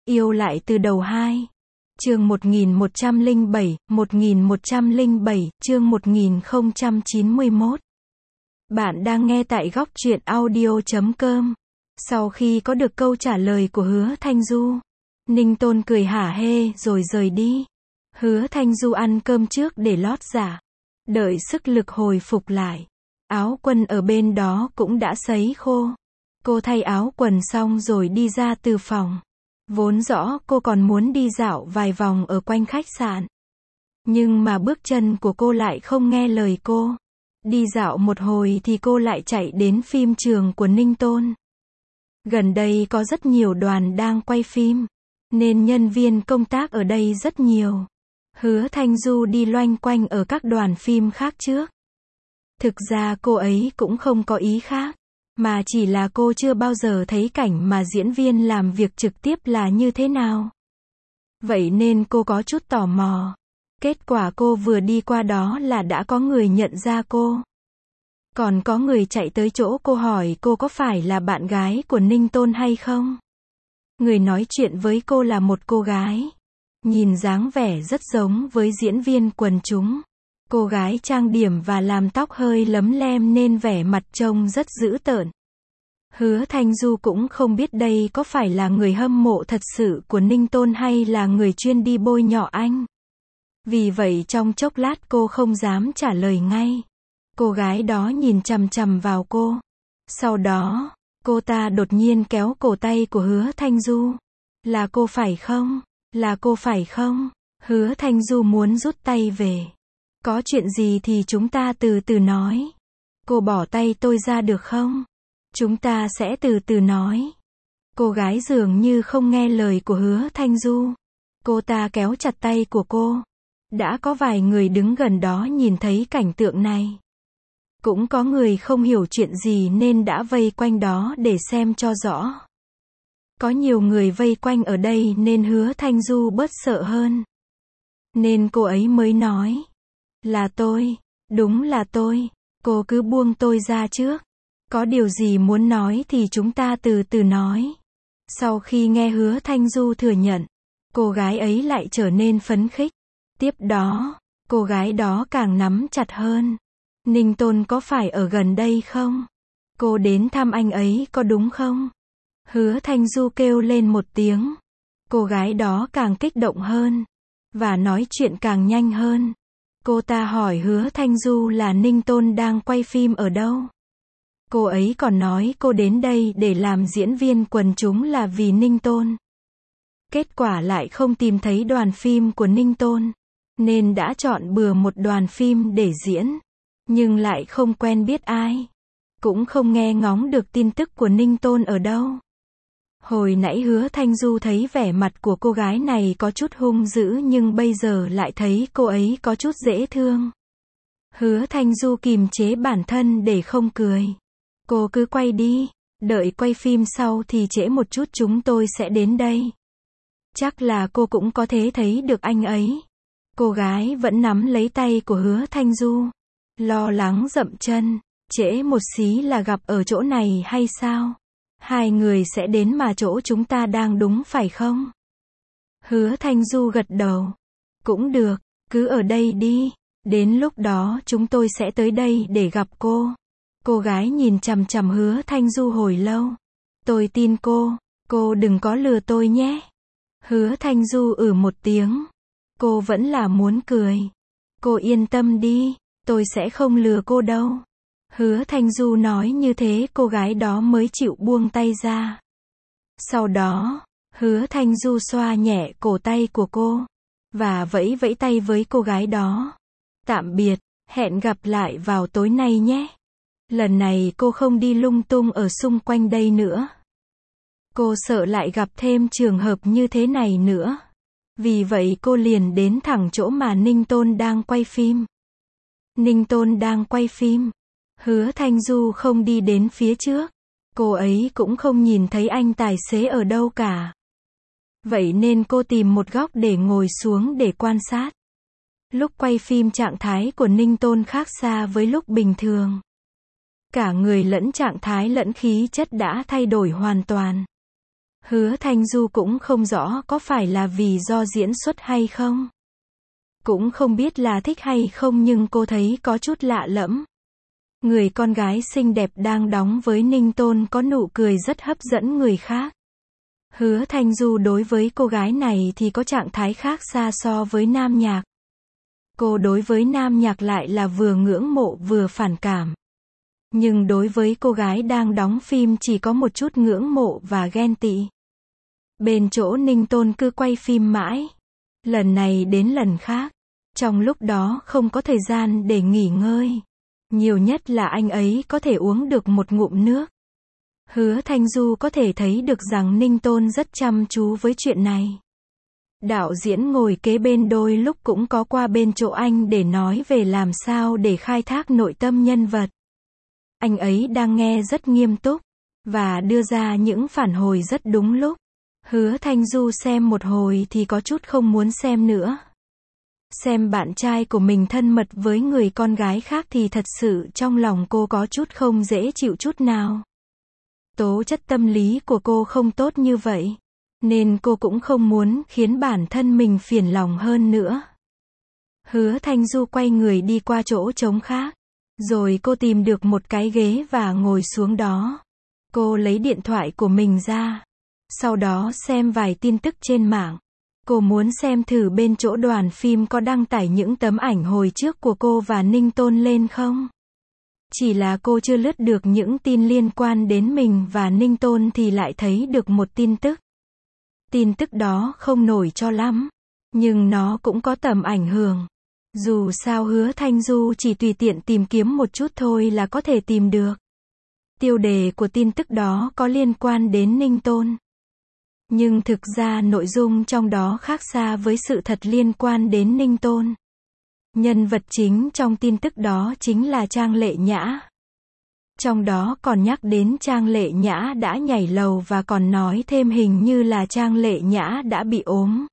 Yêu lại từ đầu 2. Chương 1107, chương 1091. Bạn đang nghe tại góc truyện audio.com. Sau khi có được câu trả lời của Hứa Thanh Du, Ninh Tôn cười hả hê rồi rời đi. Hứa Thanh Du ăn cơm trước để lót dạ. Đợi sức lực hồi phục lại. Áo quần ở bên đó cũng đã sấy khô. Cô thay áo quần xong rồi đi ra từ phòng. Vốn rõ cô còn muốn đi dạo vài vòng ở quanh khách sạn. Nhưng mà bước chân của cô lại không nghe lời cô. Đi dạo một hồi thì cô lại chạy đến phim trường của Ninh Tôn. Gần đây có rất nhiều đoàn đang quay phim, nên nhân viên công tác ở đây rất nhiều. Hứa Thanh Du đi loanh quanh ở các đoàn phim khác trước. Thực ra cô ấy cũng không có ý khác, mà chỉ là cô chưa bao giờ thấy cảnh mà diễn viên làm việc trực tiếp là như thế nào. Vậy nên cô có chút tò mò. Kết quả cô vừa đi qua đó là đã có người nhận ra cô. Còn có người chạy tới chỗ cô hỏi cô có phải là bạn gái của Ninh Tôn hay không. Người nói chuyện với cô là một cô gái. Nhìn dáng vẻ rất giống với diễn viên quần chúng. Cô gái trang điểm và làm tóc hơi lấm lem nên vẻ mặt trông rất dữ tợn. Hứa Thanh Du cũng không biết đây có phải là người hâm mộ thật sự của Ninh Tôn hay là người chuyên đi bôi nhọ anh. Vì vậy trong chốc lát cô không dám trả lời ngay. Cô gái đó nhìn chằm chằm vào cô. Sau đó, cô ta đột nhiên kéo cổ tay của Hứa Thanh Du. Là cô phải không? Là cô phải không? Hứa Thanh Du muốn rút tay về. Có chuyện gì thì chúng ta từ từ nói. Cô bỏ tay tôi ra được không? Chúng ta sẽ từ từ nói. Cô gái dường như không nghe lời của Hứa Thanh Du. Cô ta kéo chặt tay của cô. Đã có vài người đứng gần đó nhìn thấy cảnh tượng này. Cũng có người không hiểu chuyện gì nên đã vây quanh đó để xem cho rõ. Có nhiều người vây quanh ở đây nên Hứa Thanh Du bớt sợ hơn. Nên cô ấy mới nói. Là tôi, đúng là tôi, cô cứ buông tôi ra trước. Có điều gì muốn nói thì chúng ta từ từ nói. Sau khi nghe Hứa Thanh Du thừa nhận, cô gái ấy lại trở nên phấn khích. Tiếp đó, cô gái đó càng nắm chặt hơn. Ninh Tôn có phải ở gần đây không? Cô đến thăm anh ấy có đúng không? Hứa Thanh Du kêu lên một tiếng. Cô gái đó càng kích động hơn. Và nói chuyện càng nhanh hơn. Cô ta hỏi Hứa Thanh Du là Ninh Tôn đang quay phim ở đâu. Cô ấy còn nói cô đến đây để làm diễn viên quần chúng là vì Ninh Tôn. Kết quả lại không tìm thấy đoàn phim của Ninh Tôn. Nên đã chọn bừa một đoàn phim để diễn. Nhưng lại không quen biết ai. Cũng không nghe ngóng được tin tức của Ninh Tôn ở đâu. Hồi nãy Hứa Thanh Du thấy vẻ mặt của cô gái này có chút hung dữ nhưng bây giờ lại thấy cô ấy có chút dễ thương. Hứa Thanh Du kìm chế bản thân để không cười. Cô cứ quay đi, đợi quay phim sau thì trễ một chút chúng tôi sẽ đến đây. Chắc là cô cũng có thể thấy được anh ấy. Cô gái vẫn nắm lấy tay của Hứa Thanh Du. Lo lắng dậm chân, trễ một xí là gặp ở chỗ này hay sao? Hai người sẽ đến mà chỗ chúng ta đang đúng phải không? Hứa Thanh Du gật đầu. Cũng được, cứ ở đây đi. Đến lúc đó chúng tôi sẽ tới đây để gặp cô. Cô gái nhìn chằm chằm Hứa Thanh Du hồi lâu. Tôi tin cô đừng có lừa tôi nhé. Hứa Thanh Du một tiếng. Cô vẫn là muốn cười. Cô yên tâm đi, tôi sẽ không lừa cô đâu. Hứa Thanh Du nói như thế cô gái đó mới chịu buông tay ra. Sau đó, Hứa Thanh Du xoa nhẹ cổ tay của cô. Và vẫy vẫy tay với cô gái đó. Tạm biệt, hẹn gặp lại vào tối nay nhé. Lần này cô không đi lung tung ở xung quanh đây nữa. Cô sợ lại gặp thêm trường hợp như thế này nữa. Vì vậy cô liền đến thẳng chỗ mà Ninh Tôn đang quay phim. Ninh Tôn đang quay phim. Hứa Thanh Du không đi đến phía trước. Cô ấy cũng không nhìn thấy anh tài xế ở đâu cả. Vậy nên cô tìm một góc để ngồi xuống để quan sát. Lúc quay phim trạng thái của Ninh Tôn khác xa với lúc bình thường. Cả người lẫn trạng thái lẫn khí chất đã thay đổi hoàn toàn. Hứa Thanh Du cũng không rõ có phải là vì do diễn xuất hay không. Cũng không biết là thích hay không nhưng cô thấy có chút lạ lẫm. Người con gái xinh đẹp đang đóng với Ninh Tôn có nụ cười rất hấp dẫn người khác. Hứa Thanh Du đối với cô gái này thì có trạng thái khác xa so với Nam Nhạc. Cô đối với Nam Nhạc lại là vừa ngưỡng mộ vừa phản cảm. Nhưng đối với cô gái đang đóng phim chỉ có một chút ngưỡng mộ và ghen tị. Bên chỗ Ninh Tôn cứ quay phim mãi. Lần này đến lần khác. Trong lúc đó không có thời gian để nghỉ ngơi. Nhiều nhất là anh ấy có thể uống được một ngụm nước. Hứa Thanh Du có thể thấy được rằng Ninh Tôn rất chăm chú với chuyện này. Đạo diễn ngồi kế bên đôi lúc cũng có qua bên chỗ anh để nói về làm sao để khai thác nội tâm nhân vật. Anh ấy đang nghe rất nghiêm túc, và đưa ra những phản hồi rất đúng lúc. Hứa Thanh Du xem một hồi thì có chút không muốn xem nữa. Xem bạn trai của mình thân mật với người con gái khác thì thật sự trong lòng cô có chút không dễ chịu chút nào. Tố chất tâm lý của cô không tốt như vậy, nên cô cũng không muốn khiến bản thân mình phiền lòng hơn nữa. Hứa Thanh Du quay người đi qua chỗ trống khác, rồi cô tìm được một cái ghế và ngồi xuống đó. Cô lấy điện thoại của mình ra, sau đó xem vài tin tức trên mạng. Cô muốn xem thử bên chỗ đoàn phim có đăng tải những tấm ảnh hồi trước của cô và Ninh Tôn lên không. Chỉ là cô chưa lướt được những tin liên quan đến mình và Ninh Tôn thì lại thấy được một tin tức. Tin tức đó không nổi cho lắm, nhưng nó cũng có tầm ảnh hưởng. Dù sao Hứa Thanh Du chỉ tùy tiện tìm kiếm một chút thôi là có thể tìm được. Tiêu đề của tin tức đó có liên quan đến Ninh Tôn. Nhưng thực ra nội dung trong đó khác xa với sự thật liên quan đến Ninh Tôn. Nhân vật chính trong tin tức đó chính là Trang Lệ Nhã. Trong đó còn nhắc đến Trang Lệ Nhã đã nhảy lầu và còn nói thêm hình như là Trang Lệ Nhã đã bị ốm.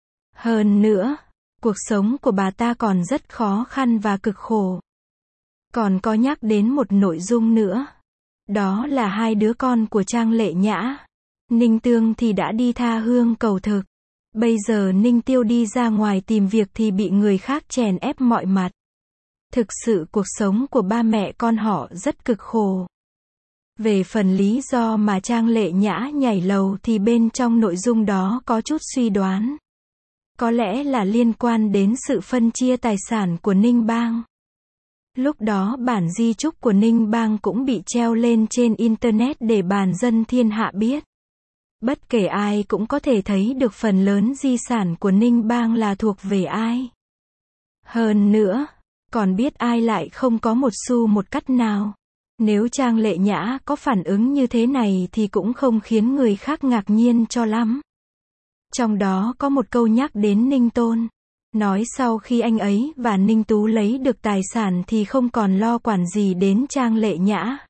Hơn nữa, cuộc sống của bà ta còn rất khó khăn và cực khổ. Còn có nhắc đến một nội dung nữa. Đó là hai đứa con của Trang Lệ Nhã. Ninh Tương thì đã đi tha hương cầu thực. Bây giờ Ninh Tiêu đi ra ngoài tìm việc thì bị người khác chèn ép mọi mặt. Thực sự cuộc sống của ba mẹ con họ rất cực khổ. Về phần lý do mà Trang Lệ Nhã nhảy lầu thì bên trong nội dung đó có chút suy đoán. Có lẽ là liên quan đến sự phân chia tài sản của Ninh Bang. Lúc đó bản di chúc của Ninh Bang cũng bị treo lên trên Internet để bàn dân thiên hạ biết. Bất kể ai cũng có thể thấy được phần lớn di sản của Ninh Bang là thuộc về ai. Hơn nữa, còn biết ai lại không có một xu một cắt nào. Nếu Trang Lệ Nhã có phản ứng như thế này thì cũng không khiến người khác ngạc nhiên cho lắm. Trong đó có một câu nhắc đến Ninh Tôn. Nói sau khi anh ấy và Ninh Tú lấy được tài sản thì không còn lo quản gì đến Trang Lệ Nhã.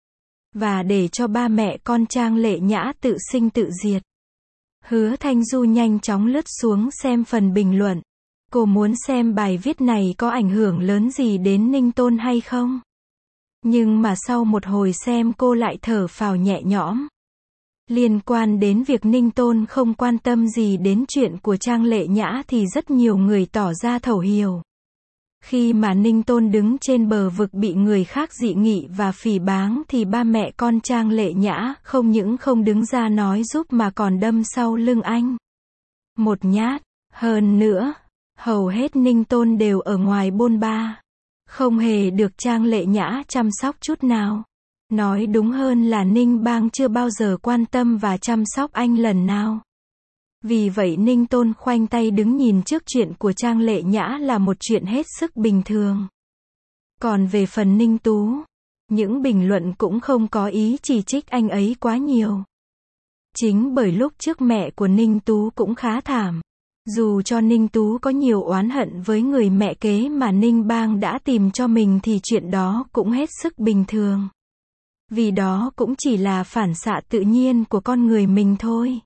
Và để cho ba mẹ con Trang Lệ Nhã tự sinh tự diệt. Hứa Thanh Du nhanh chóng lướt xuống xem phần bình luận. Cô muốn xem bài viết này có ảnh hưởng lớn gì đến Ninh Tôn hay không. Nhưng mà sau một hồi xem cô lại thở phào nhẹ nhõm. Liên quan đến việc Ninh Tôn không quan tâm gì đến chuyện của Trang Lệ Nhã thì rất nhiều người tỏ ra thấu hiểu. Khi mà Ninh Tôn đứng trên bờ vực bị người khác dị nghị và phỉ báng thì ba mẹ con Trang Lệ Nhã không những không đứng ra nói giúp mà còn đâm sau lưng anh. Một nhát. Hơn nữa, hầu hết Ninh Tôn đều ở ngoài bôn ba. Không hề được Trang Lệ Nhã chăm sóc chút nào. Nói đúng hơn là Ninh Bang chưa bao giờ quan tâm và chăm sóc anh lần nào. Vì vậy Ninh Tôn khoanh tay đứng nhìn trước chuyện của Trang Lệ Nhã là một chuyện hết sức bình thường. Còn về phần Ninh Tú, những bình luận cũng không có ý chỉ trích anh ấy quá nhiều. Chính bởi lúc trước mẹ của Ninh Tú cũng khá thảm. Dù cho Ninh Tú có nhiều oán hận với người mẹ kế mà Ninh Bang đã tìm cho mình thì chuyện đó cũng hết sức bình thường. Vì đó cũng chỉ là phản xạ tự nhiên của con người mình thôi.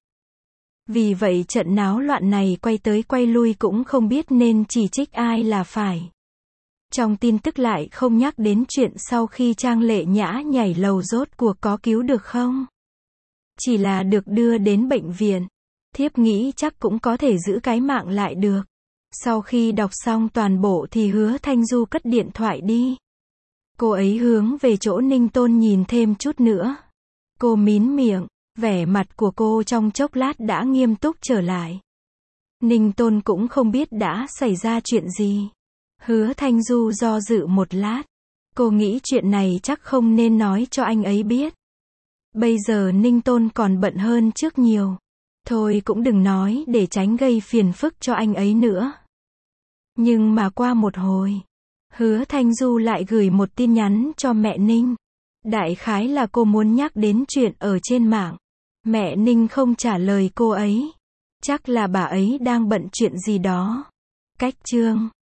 Vì vậy trận náo loạn này quay tới quay lui cũng không biết nên chỉ trích ai là phải. Trong tin tức lại không nhắc đến chuyện sau khi Trang Lệ Nhã nhảy lầu rốt cuộc có cứu được không. Chỉ là được đưa đến bệnh viện. Thiếp nghĩ chắc cũng có thể giữ cái mạng lại được. Sau khi đọc xong toàn bộ thì Hứa Thanh Du cất điện thoại đi. Cô ấy hướng về chỗ Ninh Tôn nhìn thêm chút nữa. Cô mím miệng, vẻ mặt của cô trong chốc lát đã nghiêm túc trở lại. Ninh Tôn cũng không biết đã xảy ra chuyện gì. Hứa Thanh Du do dự một lát. Cô nghĩ chuyện này chắc không nên nói cho anh ấy biết. Bây giờ Ninh Tôn còn bận hơn trước nhiều. Thôi cũng đừng nói để tránh gây phiền phức cho anh ấy nữa. Nhưng mà qua một hồi, Hứa Thanh Du lại gửi một tin nhắn cho mẹ Ninh. Đại khái là cô muốn nhắc đến chuyện ở trên mạng. Mẹ Ninh không trả lời cô ấy. Chắc là bà ấy đang bận chuyện gì đó. Cách chương